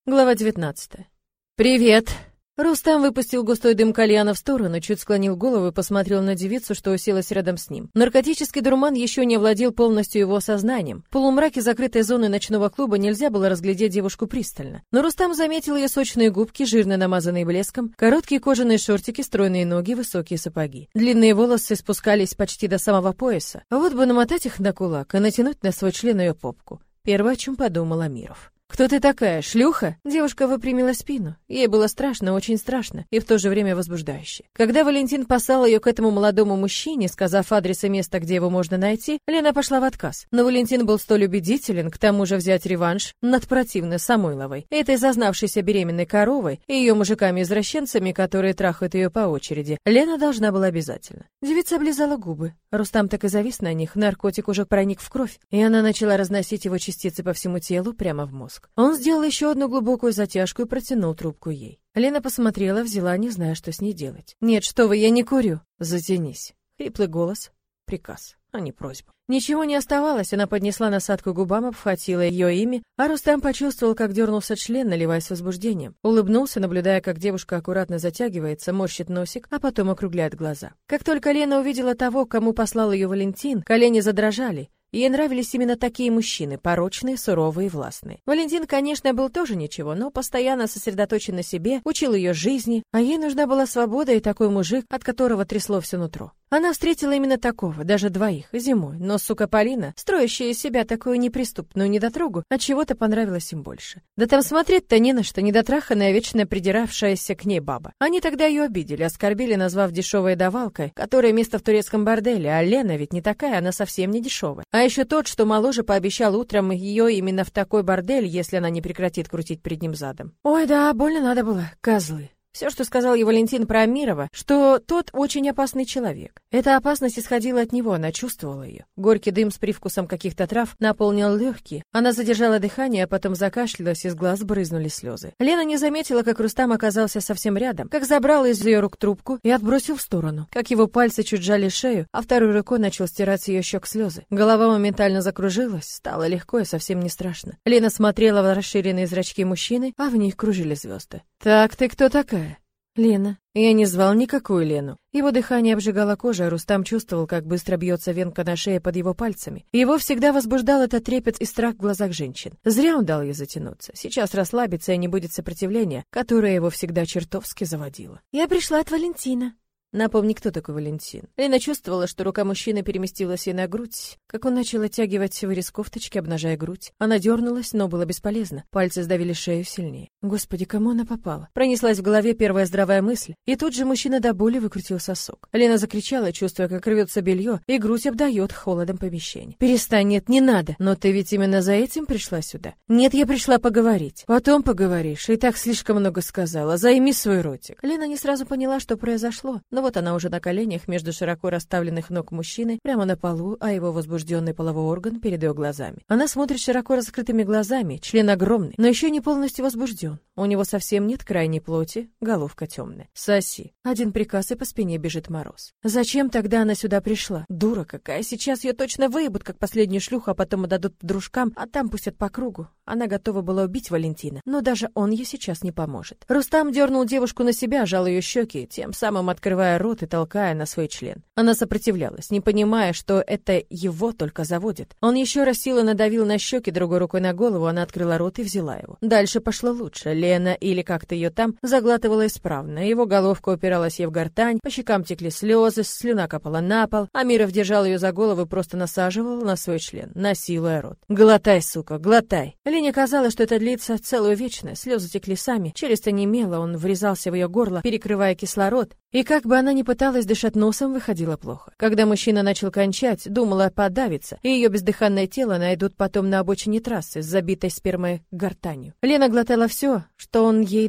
Глава 19. «Привет!» Рустам выпустил густой дым кальяна в сторону, чуть склонил голову и посмотрел на девицу, что уселась рядом с ним. Наркотический дурман еще не овладел полностью его сознанием. В полумраке закрытой зоны ночного клуба нельзя было разглядеть девушку пристально. Но Рустам заметил ее сочные губки, жирно намазанные блеском, короткие кожаные шортики, стройные ноги, высокие сапоги. Длинные волосы спускались почти до самого пояса. А вот бы намотать их на кулак и натянуть на свой член ее попку. Первое, о чем подумал Амиров. «Кто ты такая, шлюха?» Девушка выпрямила спину. Ей было страшно, очень страшно, и в то же время возбуждающе. Когда Валентин послал ее к этому молодому мужчине, сказав адрес и место, где его можно найти, Лена пошла в отказ. Но Валентин был столь убедителен, к тому же взять реванш над противной Самойловой, этой зазнавшейся беременной коровой и ее мужиками-извращенцами, которые трахают ее по очереди. Лена должна была обязательно. Девица облизала губы. Рустам так и завис на них, наркотик уже проник в кровь, и она начала разносить его частицы по всему телу прямо в мозг. Он сделал еще одну глубокую затяжку и протянул трубку ей. Лена посмотрела, взяла, не зная, что с ней делать. «Нет, что вы, я не курю!» «Затянись!» Хриплый голос. Приказ, а не просьба. Ничего не оставалось, она поднесла насадку к губам, обхватила ее ими, а Рустам почувствовал, как дернулся член, наливаясь возбуждением. Улыбнулся, наблюдая, как девушка аккуратно затягивается, морщит носик, а потом округляет глаза. Как только Лена увидела того, кому послал ее Валентин, колени задрожали. Ей нравились именно такие мужчины, порочные, суровые и властные. Валентин, конечно, был тоже ничего, но постоянно сосредоточен на себе, учил ее жизни, а ей нужна была свобода и такой мужик, от которого трясло все нутро. Она встретила именно такого, даже двоих, зимой, но, сука Полина, строящая из себя такую неприступную недотрогу, отчего-то понравилась им больше. Да там смотреть-то не на что, недотраханная, вечно придиравшаяся к ней баба. Они тогда ее обидели, оскорбили, назвав дешевой давалкой, которая место в турецком борделе, а Лена ведь не такая, она совсем не дешевая. А еще тот, что моложе, пообещал утром ее именно в такой бордель, если она не прекратит крутить перед ним задом. Ой, да, больно надо было, козлы. Все, что сказал ей Валентин про Амирова, что тот очень опасный человек. Эта опасность исходила от него, она чувствовала ее. Горький дым с привкусом каких-то трав наполнил легкие. Она задержала дыхание, а потом закашлялась, из глаз брызнули слезы. Лена не заметила, как Рустам оказался совсем рядом, как забрал из ее рук трубку и отбросил в сторону, как его пальцы чуть сжали шею, а второй рукой начал стирать с ее щек слезы. Голова моментально закружилась, стало легко и совсем не страшно. Лена смотрела в расширенные зрачки мужчины, а в них кружили звезды. «Так ты кто такая?» «Лена». Я не звал никакую Лену. Его дыхание обжигало кожу, а Рустам чувствовал, как быстро бьется венка на шее под его пальцами. Его всегда возбуждал этот трепет и страх в глазах женщин. Зря он дал ей затянуться. Сейчас расслабится и не будет сопротивления, которое его всегда чертовски заводило. «Я пришла от Валентина». Напомни, кто такой Валентин. Лена чувствовала, что рука мужчины переместилась ей на грудь, как он начал оттягивать вырез кофточки, обнажая грудь. Она дернулась, но было бесполезно. Пальцы сдавили шею сильнее. Господи, кому она попала? Пронеслась в голове первая здравая мысль, и тут же мужчина до боли выкрутил сосок. Лена закричала, чувствуя, как рвется белье, и грудь обдает холодом помещения. «Перестань, нет, не надо. Но ты ведь именно за этим пришла сюда?» «Нет, я пришла поговорить». «Потом поговоришь, и так слишком много сказала. Займи свой ротик». Лена не сразу поняла, что произошло, но вот она уже на коленях между широко расставленных ног мужчины, прямо на полу, а его возбужденный половой орган перед ее глазами. Она смотрит широко раскрытыми глазами, член огромный, но еще не полностью возбужден. У него совсем нет крайней плоти, головка темная. «Соси». Один приказ, и по спине бежит мороз. Зачем тогда она сюда пришла? Дура какая, сейчас ее точно выебут, как последнюю шлюху, а потом отдадут дружкам, а там пустят по кругу. Она готова была убить Валентина, но даже он ей сейчас не поможет. Рустам дернул девушку на себя, жал ее щеки, тем самым открывая рот и толкая на свой член. Она сопротивлялась, не понимая, что это его только заводит. Он еще раз силой надавил на щеки, другой рукой на голову, она открыла рот и взяла его. Дальше пошло лучше. Лена, или как-то ее там, заглатывала исправно. Его головка упиралась ей в гортань, по щекам текли слезы, слюна капала на пол. Амиров держал ее за голову и просто насаживал на свой член, насилуя рот. «Глотай, сука, глотай!» Лене казалось, что это длится целую вечность. Слезы текли сами, челюсть онемела, он врезался в ее горло, перекрывая кислород. И как бы она ни пыталась дышать носом, выходило плохо. Когда мужчина начал кончать, думала подавиться, и ее бездыханное тело найдут потом на обочине трассы с забитой спермой гортанью. Лена глотала все, что он ей давал.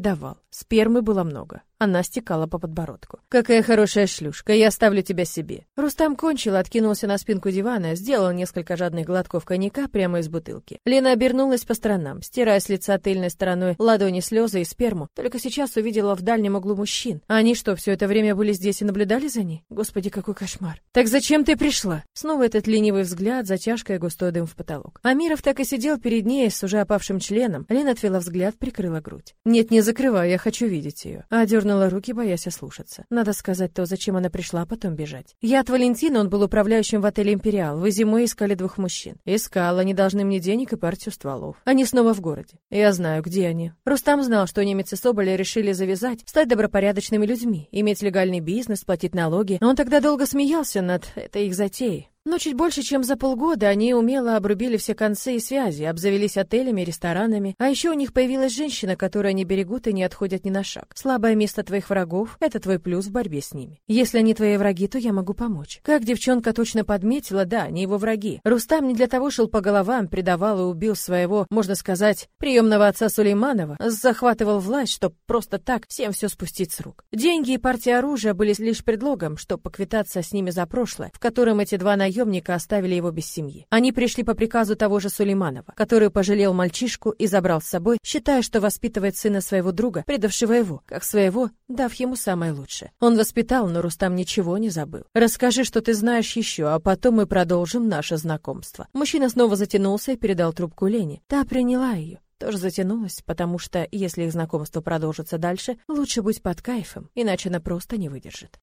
Спермы было много. Она стекала по подбородку. «Какая хорошая шлюшка, я оставлю тебя себе». Рустам кончил, откинулся на спинку дивана, сделал несколько жадных глотков коньяка прямо из бутылки. Лена обернулась по сторонам, стирая с лица тыльной стороной ладони слезы и сперму. Только сейчас увидела в дальнем углу мужчин. А они что, все это время были здесь и наблюдали за ней? Господи, какой кошмар. «Так зачем ты пришла?» Снова этот ленивый взгляд, затяжка и густой дым в потолок. Амиров так и сидел перед ней с уже опавшим членом. Лена отвела взгляд, прикрыла грудь. «Нет, не закрывай, я хочу видеть ее». Одернула руки, боясь ослушаться. Надо сказать то, зачем она пришла, а потом бежать. «Я от Валентина, он был управляющим в отеле «Империал». Вы зимой искали 2 мужчин». «Искал, они должны мне денег и партию стволов. Они снова в городе. Я знаю, где они». Рустам знал, что немец и Соболя решили завязать, стать добропорядочными людьми, иметь легальный бизнес, платить налоги. Но он тогда долго смеялся над этой их затеей. Но чуть больше, чем за полгода, они умело обрубили все концы и связи, обзавелись отелями, ресторанами, а еще у них появилась женщина, которую они берегут и не отходят ни на шаг. Слабое место твоих врагов — это твой плюс в борьбе с ними. Если они твои враги, то я могу помочь. Как девчонка точно подметила, да, они его враги. Рустам не для того шел по головам, предавал и убил своего, можно сказать, приемного отца Сулейманова, захватывал власть, чтобы просто так всем все спустить с рук. Деньги и партия оружия были лишь предлогом, чтобы поквитаться с ними за прошлое, в котором эти 2 наемника оставили его без семьи. Они пришли по приказу того же Сулейманова, который пожалел мальчишку и забрал с собой, считая, что воспитывает сына своего друга, предавшего его, как своего, дав ему самое лучшее. Он воспитал, но Рустам ничего не забыл. «Расскажи, что ты знаешь еще, а потом мы продолжим наше знакомство». Мужчина снова затянулся и передал трубку Лене. Та приняла ее. Тоже затянулась, потому что, если их знакомство продолжится дальше, лучше быть под кайфом, иначе она просто не выдержит.